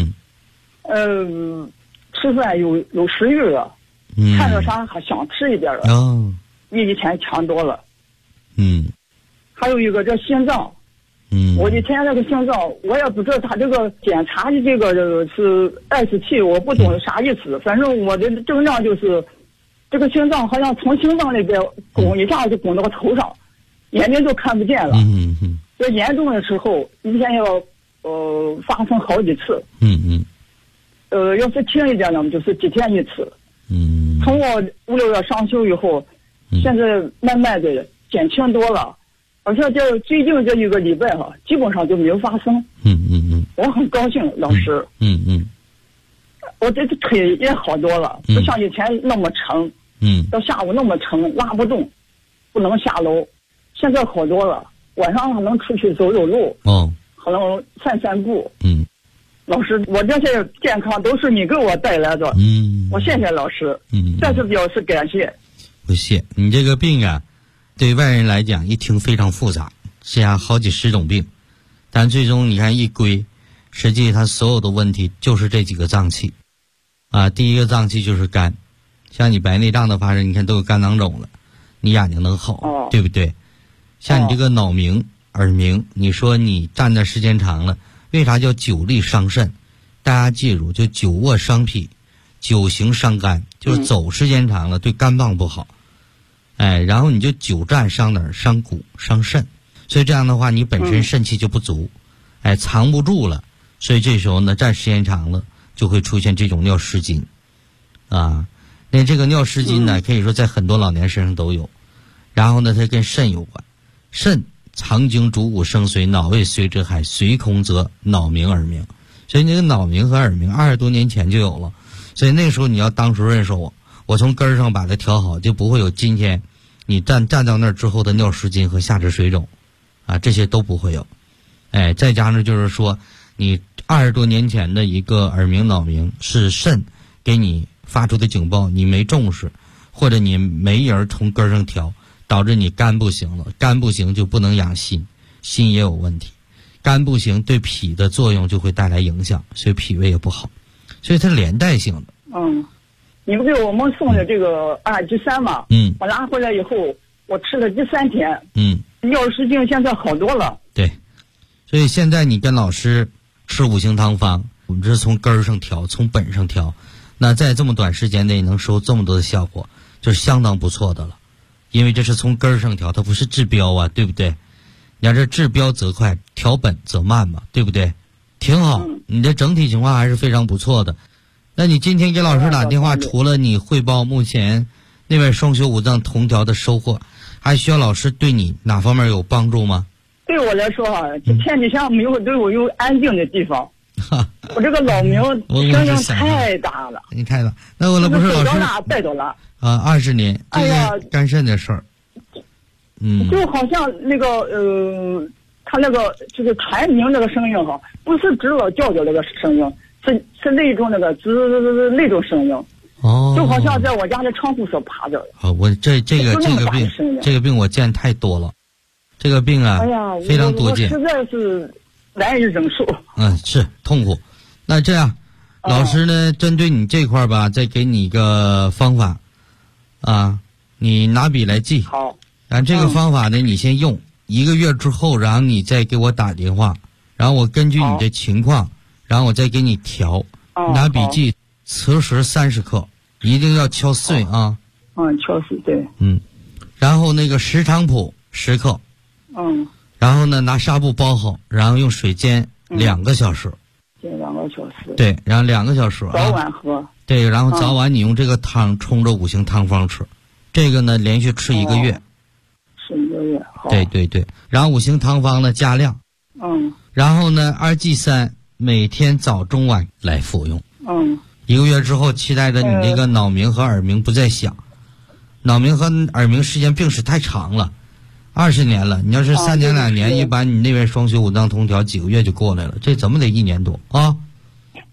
吃饭有食欲了，看着啥还想吃一点了，比以前强多了，还有一个这心脏，我以前那个心脏我也不知道他这个检查的这个是27，我不懂啥意思，反正我的症状就是这个心脏好像从心脏那边拱一下就拱到头上，眼睛就看不见了，这严重的时候一天要发生好几次，要是轻一点呢就是几天一次，从我5、6月上休以后，现在慢慢的减轻多了，好像这最近这一个礼拜基本上就没有发生，我很高兴，老师，我这腿也好多了，不像以前那么沉，到下午那么沉拉不动，不能下楼，现在好多了，晚上还能出去走走路，还能散散步，老师，我这些健康都是你给我带来的，我谢谢老师，再次表示感谢。 不谢，你这个病啊，对外人来讲一听非常复杂，是呀，好几十种病，但最终你看一归，实际它所有的问题就是这几个脏器，第一个脏器就是肝，像你白内障的发生，你看都有肝囊肿了，你眼睛能好，对不对？像你这个脑鸣、耳鸣，你说你站的时间长了，为啥叫久立伤肾？大家记住，就久卧伤脾，久行伤肝，就是走时间长了对肝脏不好。然后你就久站伤哪儿？伤骨、伤肾。所以这样的话，你本身肾气就不足，藏不住了。所以这时候呢，站时间长了，就会出现这种尿失禁，那这个尿失禁呢，可以说在很多老年身上都有。然后呢，它跟肾有关，肾藏精主骨生髓，脑胃髓之海，髓空则脑鸣耳鸣。所以那个脑鸣和耳鸣20多年前就有了。所以那时候你要当初认识我从根儿上把它调好，就不会有今天你站到那儿之后的尿失禁和下肢水肿，这些都不会有。再加上就是说，你20多年前的一个耳鸣脑鸣是肾给你发出的警报，你没重视，或者你没人从根儿上调，导致你肝不行了，肝不行就不能养心，心也有问题，肝不行对脾的作用就会带来影响，所以脾胃也不好，所以它连带性的。 你们给我们送的这个2G3嘛，我拿回来以后，我吃了第3天，尿失禁现在好多了。 对，所以现在你跟老师吃5行汤方，我们这是从根儿上调，从本上调，那在这么短时间内能收这么多的效果，就是相当不错的了。因为这是从根儿上调，它不是治标啊，对不对？你要这治标则快，调本则慢嘛，对不对？挺好，你的整体情况还是非常不错的。那你今天给老师打电话，除了你汇报目前那位双修5脏同调的收获，还需要老师对你哪方面有帮助吗？ 对我来说这天底下没有对我有安静的地方。我这个老鸣声音太大了。 你看了，那我不是老师带走了 20年，这是肝肾的事儿。 就好像那个他那个就是蝉鸣那个声音不是知道叫那个声音。是那种那个那种声音，就好像在我家的窗户上爬着。 我这个病我见太多了，这个病非常多见， 实在是难以忍受。 是痛苦。那这样，老师呢，针对你这块吧，再给你一个方法，你拿笔来记。 好。 这个方法呢，你先用1个月之后，然后你再给我打电话，然后我根据你的情况。然后我再给你调，拿笔记，磁石30克，一定要敲碎啊。 敲碎对。 然后那个石菖蒲10克。然后呢，拿纱布包好，然后用水煎2个小时。 煎2个小时。 对，然后2个小时。 早晚喝。 对，然后早晚你用这个汤冲着5行汤方吃，这个呢连续吃1个月。 吃1个月。好。 对对对，然后5行汤方呢加量。然后呢2G3。每天早中晚来服用。1个月之后，期待着你那个脑鸣和耳鸣不再响。脑鸣和耳鸣时间病史太长了，20年了。你要是3年2年，一般你那边双修5脏同调几个月就过来了，这怎么得1年多啊？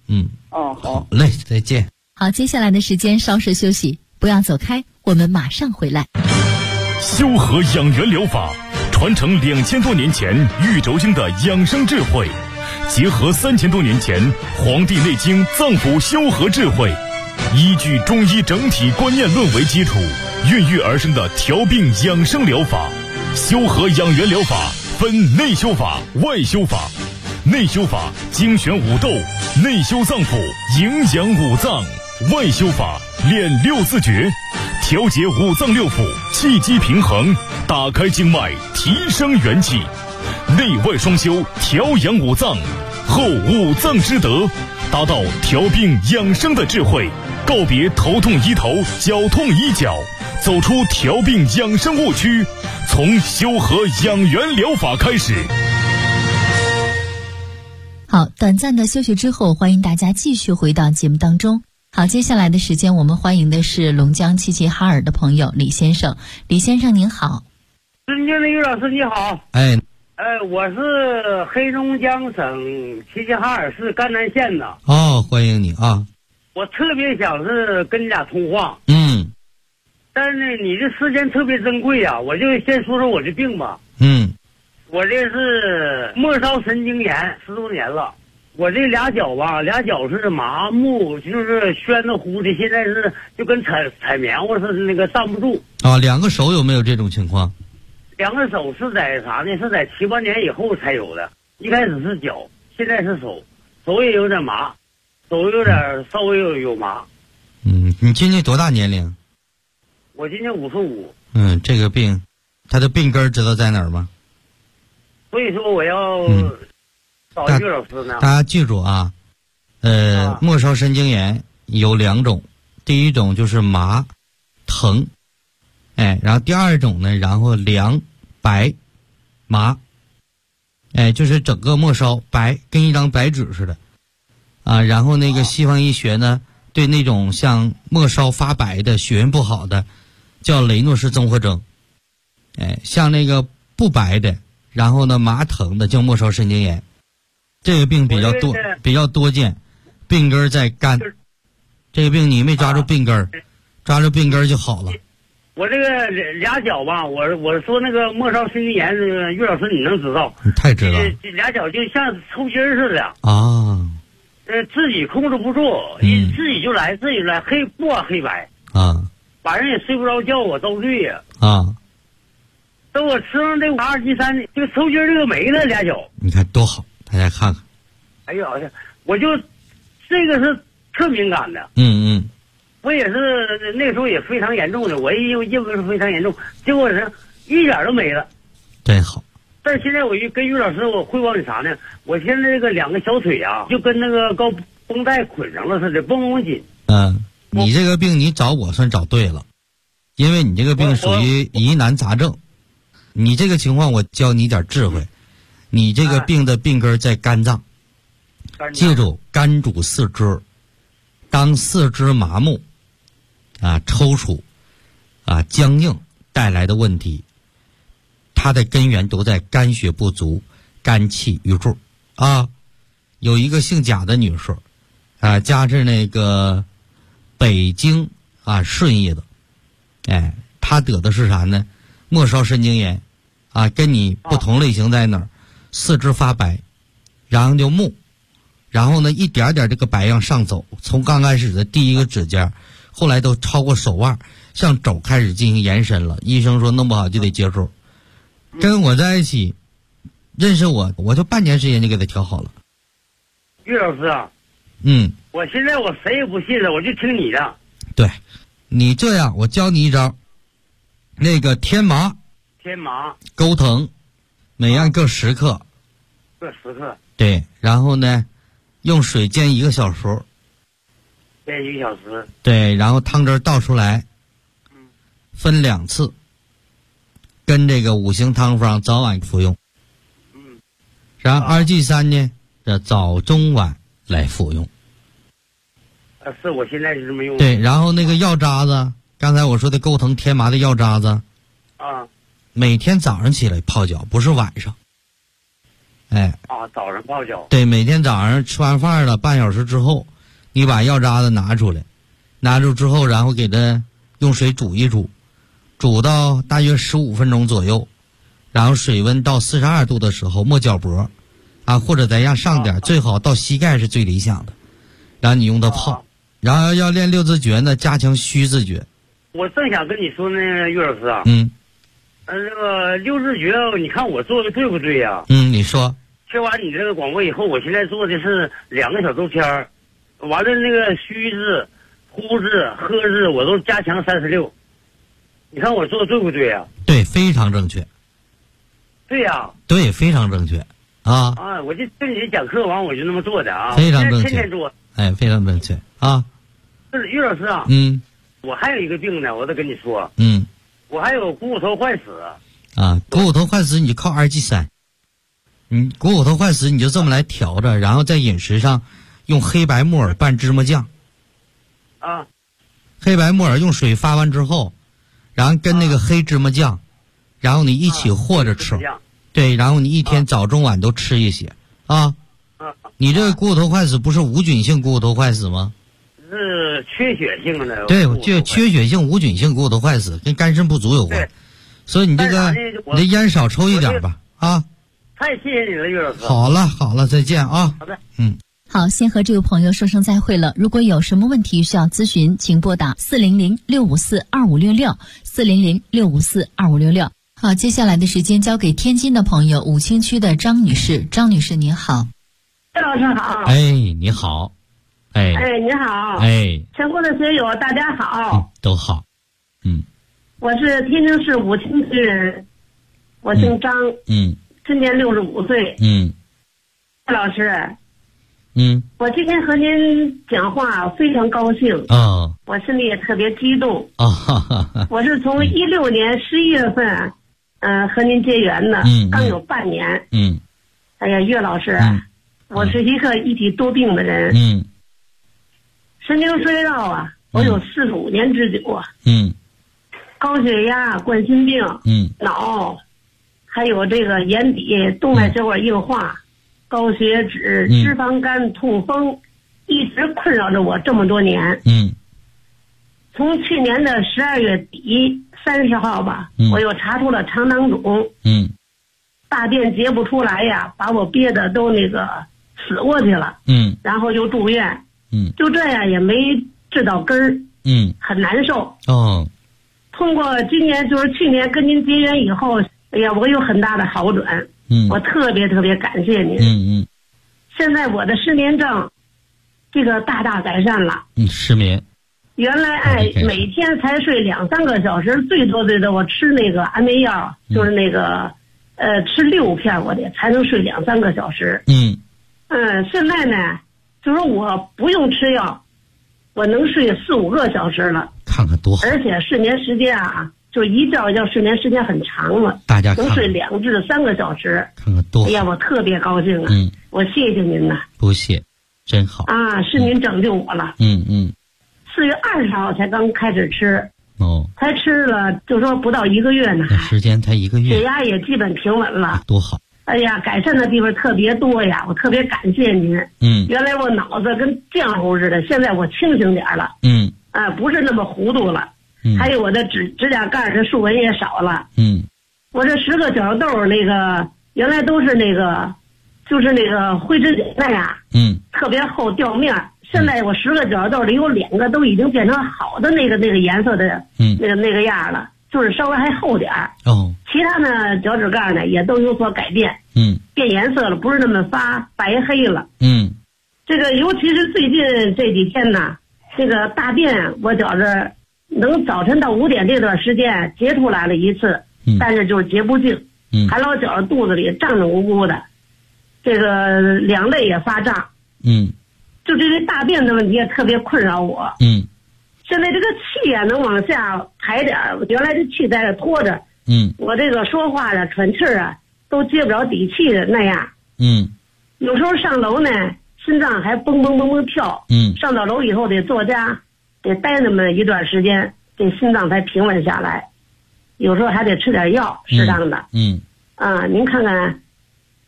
好， 好嘞，再见。 好，接下来的时间稍事休息，不要走开，我们马上回来。 修和养元疗法传承2000多年前玉轴经的养生智慧，结合3000多年前《黄帝内经》脏腑修和智慧，依据中医整体观念论为基础，孕育而生的调病养生疗法。修和养元疗法分内修法、外修法。内修法精选五斗，内修脏腑，营养五脏；外修法练6字诀，调节五脏六腑，气机平衡，打开经脉，提升元气。内外双修，调养五脏，后五脏之德，达到调病养生的智慧。告别头痛医头，脚痛医脚，走出调病养生误区，从修和养元疗法开始。 好，短暂的休息之后，欢迎大家继续回到节目当中。好，接下来的时间我们欢迎的是龙江齐齐哈尔的朋友李先生。李先生您好。 尊敬的于老师你好。我是黑龙江省齐齐哈尔市甘南县的。 欢迎你啊。 我特别想是跟你俩通话。但是呢，你这时间特别珍贵啊，我就先说说我这病吧。我这是末梢神经炎10多年了，我这俩脚是麻木，就是宣的呼的，现在是就跟踩棉花似的，那个站不住。 两个手有没有这种情况？ 两个手是在啥呢？是在7、8年以后才有的，一开始是脚，现在是手，手也有点麻，手有点稍微有麻。 你今年多大年龄？ 我今年55。 这个病，他的病根知道在哪儿吗？ 所以说我要找于老师呢。 大家记住啊，末梢神经炎有2种，第一种就是麻疼，然后第二种呢，然后凉白麻，就是整个末梢白，跟一张白纸似的啊。然后那个西方医学呢，对那种像末梢发白的、血运不好的，叫雷诺氏综合征。像那个不白的，然后呢麻疼的叫末梢神经炎。这个病比较多见，病根在肝。这个病你没抓住病根，抓住病根就好了。 我这个俩脚吧，我说那个末梢神经炎，于老师你能知道？ 你太知道。 这俩脚就像抽筋似的啊。 自己控制不住，自己就来，黑不管黑白啊， 晚上也睡不着觉，我遭罪呀啊。 等我吃上这2G3，这个抽筋这个没了，俩脚。 你看多好，大家看看。 哎呀，我就这个是特敏感的。我也是那时候也非常严重的，我因为是非常严重，结果是一点都没了。 真好。 但是现在我跟于老师我汇报你啥呢？我现在这个2个小腿啊，就跟那个高绷带捆上了似的，绷绷紧。 你这个病你找我算找对了，因为你这个病属于疑难杂症。你这个情况我教你点智慧，你这个病的病根在肝脏。记住，肝主四肢，当四肢麻木抽搐僵硬带来的问题，它的根源都在肝血不足、肝气郁住有一个姓贾的女士家是那个北京顺义的，她得的是啥呢？末梢神经炎跟你不同类型在哪儿？四肢发白，然后就木，然后呢一点点这个白样上走，从刚开始的第一个指尖，后来都超过手腕，向肘开始进行延伸了。医生说弄不好就得接触。跟我在一起认识我就半年时间就给他调好了。 于老师啊，我现在我谁也不信了，我就听你的。 对，你这样我教你一招，那个天麻钩藤，每样各10克。 各10克。 对，然后呢用水煎1个小时。 煎1个小时。 对，然后汤汁倒出来，分2次，跟这个5行汤方早晚服用。然后2G3呢，这早中晚来服用。 是我现在是这么用。 对，然后那个药渣子，刚才我说的钩藤天麻的药渣子，每天早上起来泡脚，不是晚上。 早上泡脚。 对，每天早上吃完饭了半小时之后，你把药渣子拿出来，拿出之后，然后给它用水煮一煮，煮到大约15分钟左右，然后水温到42度的时候没脚脖，或者再让上点，最好到膝盖是最理想的，然后你用它泡。然后要练六字诀呢，加强虚字诀。 我正想跟你说呢，岳老师啊。这个六字诀，你看我做的对不对呀？ 你说。 听完你这个广播以后，我现在做的是2个小周天儿，完了那个虚字、呼字、喝字，我都加强36。你看我做的对不对呀？ 对，非常正确。 对呀。 对，非常正确。 我就跟你讲课完，我就那么做的啊。 非常正确。 天天做。 非常正确啊。 是岳老师啊。我还有一个病呢，我得跟你说。我还有股骨头坏死。 股骨头坏死你就靠2G3。股骨头坏死你就这么来调着，然后在饮食上用黑白木耳拌芝麻酱。黑白木耳用水发完之后，然后跟那个黑芝麻酱，然后你一起和着吃。对，然后你一天早中晚都吃一些你这个股骨头坏死不是无菌性股骨头坏死吗？ 是缺血性的。 对，缺血性无菌性股骨头坏死跟肝肾不足有关，所以你这个你的烟少抽一点吧太谢谢你了，岳老师。 好了，再见啊。 好的。 好，先和这位朋友说声再会了。如果有什么问题需要咨询，请拨打400-654-2566，400-654-2566。好，接下来的时间交给天津的朋友，武清区的张女士。张女士您好。 岳老师好。 你好。你好。全国的学友大家好。 都好。 我是天津市武清区人，我姓张。今年65岁。岳老师。我今天和您讲话非常高兴。我心里也特别激动。我是从16年11月份和您结缘的。刚有半年。哎呀，岳老师。我是一个一体多病的人。神经衰弱我有45年之久高血压、冠心病、脑，还有这个眼底动脉血管硬化、高血脂、脂肪肝、痛风，一直困扰着我这么多年。从去年的12月底30号吧，我又查出了肠囊肿。大便结不出来呀，把我憋得都那个死过去了。然后又住院。就这样也没治到根儿。很难受。通过今年就是去年跟您结缘以后，哎呀，我有很大的好转。我特别特别感谢您。现在我的失眠症这个大大改善了。 失眠原来每天才睡2-3个小时，最多我吃那个安眠药，就是那个吃6片我得才能睡2-3个小时。现在呢就是我不用吃药，我能睡4-5个小时了。 看看多好。 而且睡眠时间就一觉睡眠时间很长了， 大家看能睡2至3个小时。 看看多好。 哎呀，我特别高兴我谢谢您呐。 不谢，真好是您拯救我了。4月20号才刚开始吃。才吃了就说不到1个月呢， 时间才1个月， 血压也基本平稳了。 多好。 哎呀，改善的地方特别多呀，我特别感谢您。原来我脑子跟浆糊似的，现在我清醒点了。不是那么糊涂了。还有我的指甲盖的竖纹也少了。我这10个角豆那个原来都是那个就是那个灰指甲那样。特别厚掉面，现在我10个角豆里有2个都已经变成好的那个颜色的那个样了，就是稍微还厚点儿。其他呢脚趾盖呢也都有所改变。变颜色了，不是那么发白黑了。这个尤其是最近这几天呢，这个大便我觉着能早晨到5点这段时间结出来了一次，但是就是结不净。还老觉着肚子里胀胀鼓鼓的，这个两肋也发胀。就这个大便的问题也特别困扰我。现在这个气也能往下排点，原来这气在这拖着。我这个说话喘气都接不着底气的那样。有时候上楼呢，心脏还蹦蹦蹦蹦跳。上到楼以后得坐家，得待那么一段时间，这心脏才平稳下来。有时候还得吃点药，适当的。您看看，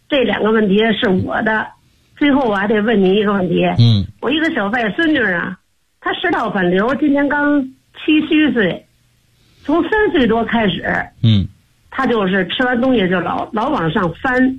这2个问题是我的。最后我还得问你一个问题。我一个小外孙女啊，她食道反流，今年刚7虚岁，从3岁多开始，她就是吃完东西就老往上翻。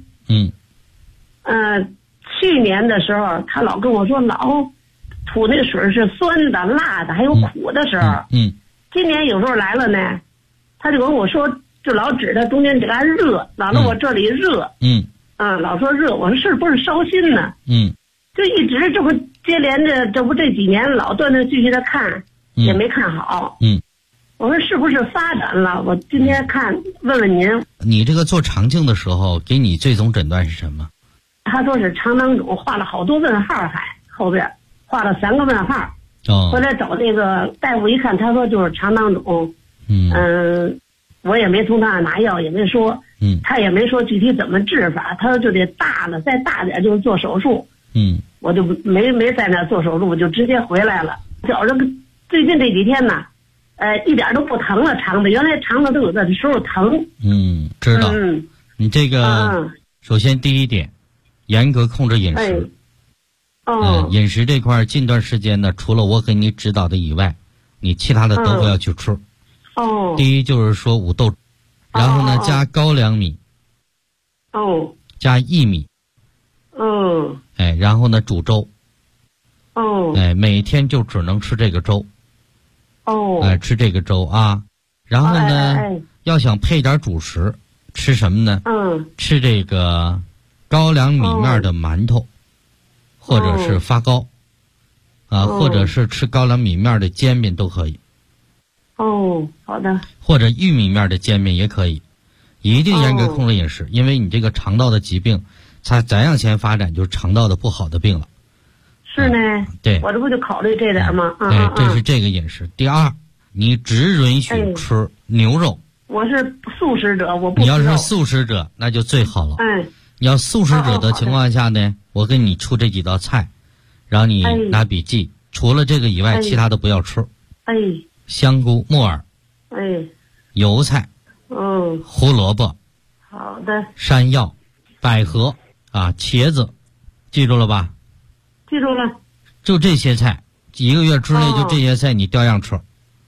去年的时候，她老跟我说老吐那水是酸的、辣的，还有苦的时候。今年有时候来了呢，她就跟我说，就老指着中间这嘎热，老了我这里热。老说热，我说是不是烧心呢？就一直这不接连着，这几年老断断续续的看，也没看好。我说是不是发展了？我今天问问您。 你这个做肠镜的时候，给你最终诊断是什么？ 他说是肠囊肿，画了好多问号，还后边画了3个问号。后来找那个大夫一看，他说就是肠囊肿。我也没从他那拿药，也没说。他也没说具体怎么治法，他说就得大了，再大点就是做手术。我就没在那做手术，我就直接回来了。觉着最近这几天呢，一点都不疼了，肠子原来肠子都有的时候疼。 知道。你这个首先第一点，严格控制饮食。饮食这块近段时间呢，除了我给你指导的以外，你其他的都不要去吃。第一就是说五豆。然后呢，加高粱米，加薏米，然后呢煮粥，每天就只能吃这个粥，吃这个粥啊。然后呢，要想配点主食，吃什么呢？吃这个高粱米面的馒头，或者是发糕，或者是吃高粱米面的煎饼都可以。 好的。 或者玉米面的煎饼也可以，一定严格控制饮食，因为你这个肠道的疾病，它再向前发展就是肠道的不好的病了。 是呢。对。我这不就考虑这点吗？ 这是这个饮食。第二，你只允许吃牛肉。 我是素食者，我不吃肉。 你要是素食者，那就最好了。你要素食者的情况下呢，我给你出这几道菜，然后你拿笔记。除了这个以外，其他的不要吃。香菇、木耳，油菜，胡萝卜， 好的， 山药，百合啊，茄子，记住了吧？ 记住了。 就这些菜，1个月之内就这些菜你照样吃。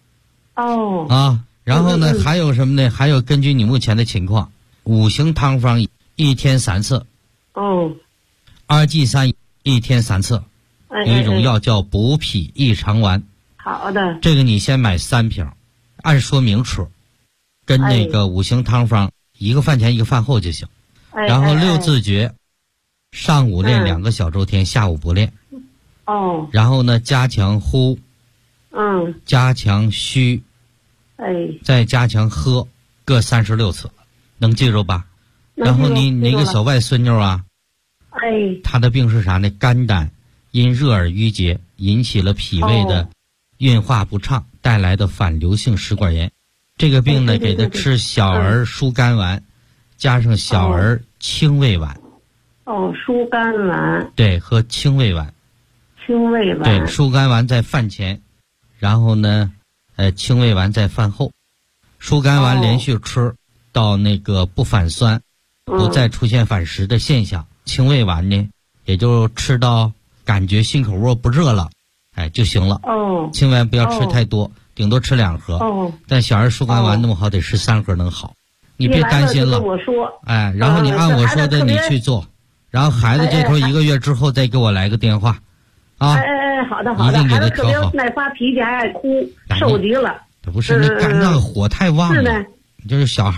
然后呢，还有什么呢？还有根据你目前的情况，5行汤方1天3次。2G3 1天3次。有一种药叫补脾益肠丸。 好的。 这个你先买3瓶，按说明吃，跟那个5行汤方1个饭前1个饭后就行。然后6字诀，上午练2个小周天，下午不练。然后呢，加强呼，加强虚，再加强喝，各36次，能记住吧？然后你那个小外孙女啊，她的病是啥呢？肝胆因热而淤结，引起了脾胃的运化不畅，带来的反流性食管炎。这个病呢，给她吃小儿疏肝丸，加上小儿清胃丸。 疏肝丸。 对，和清胃丸。 清胃丸。 对，疏肝丸在饭前，然后呢，清胃丸在饭后。疏肝丸连续吃到那个不反酸，不再出现反食的现象。清胃丸呢，也就吃到感觉心口窝不热了，就行了。清胃丸不要吃太多，顶多吃2盒。但小儿疏肝丸那么好，得吃3盒能好。你别担心了。然后你按我说的你去做，然后孩子这头1个月之后再给我来个电话。 好的好的。 一定给他调好。 孩子特别爱发脾气，还爱哭，受极了。 不是，你肝脏火太旺了。 是的。 就是小孩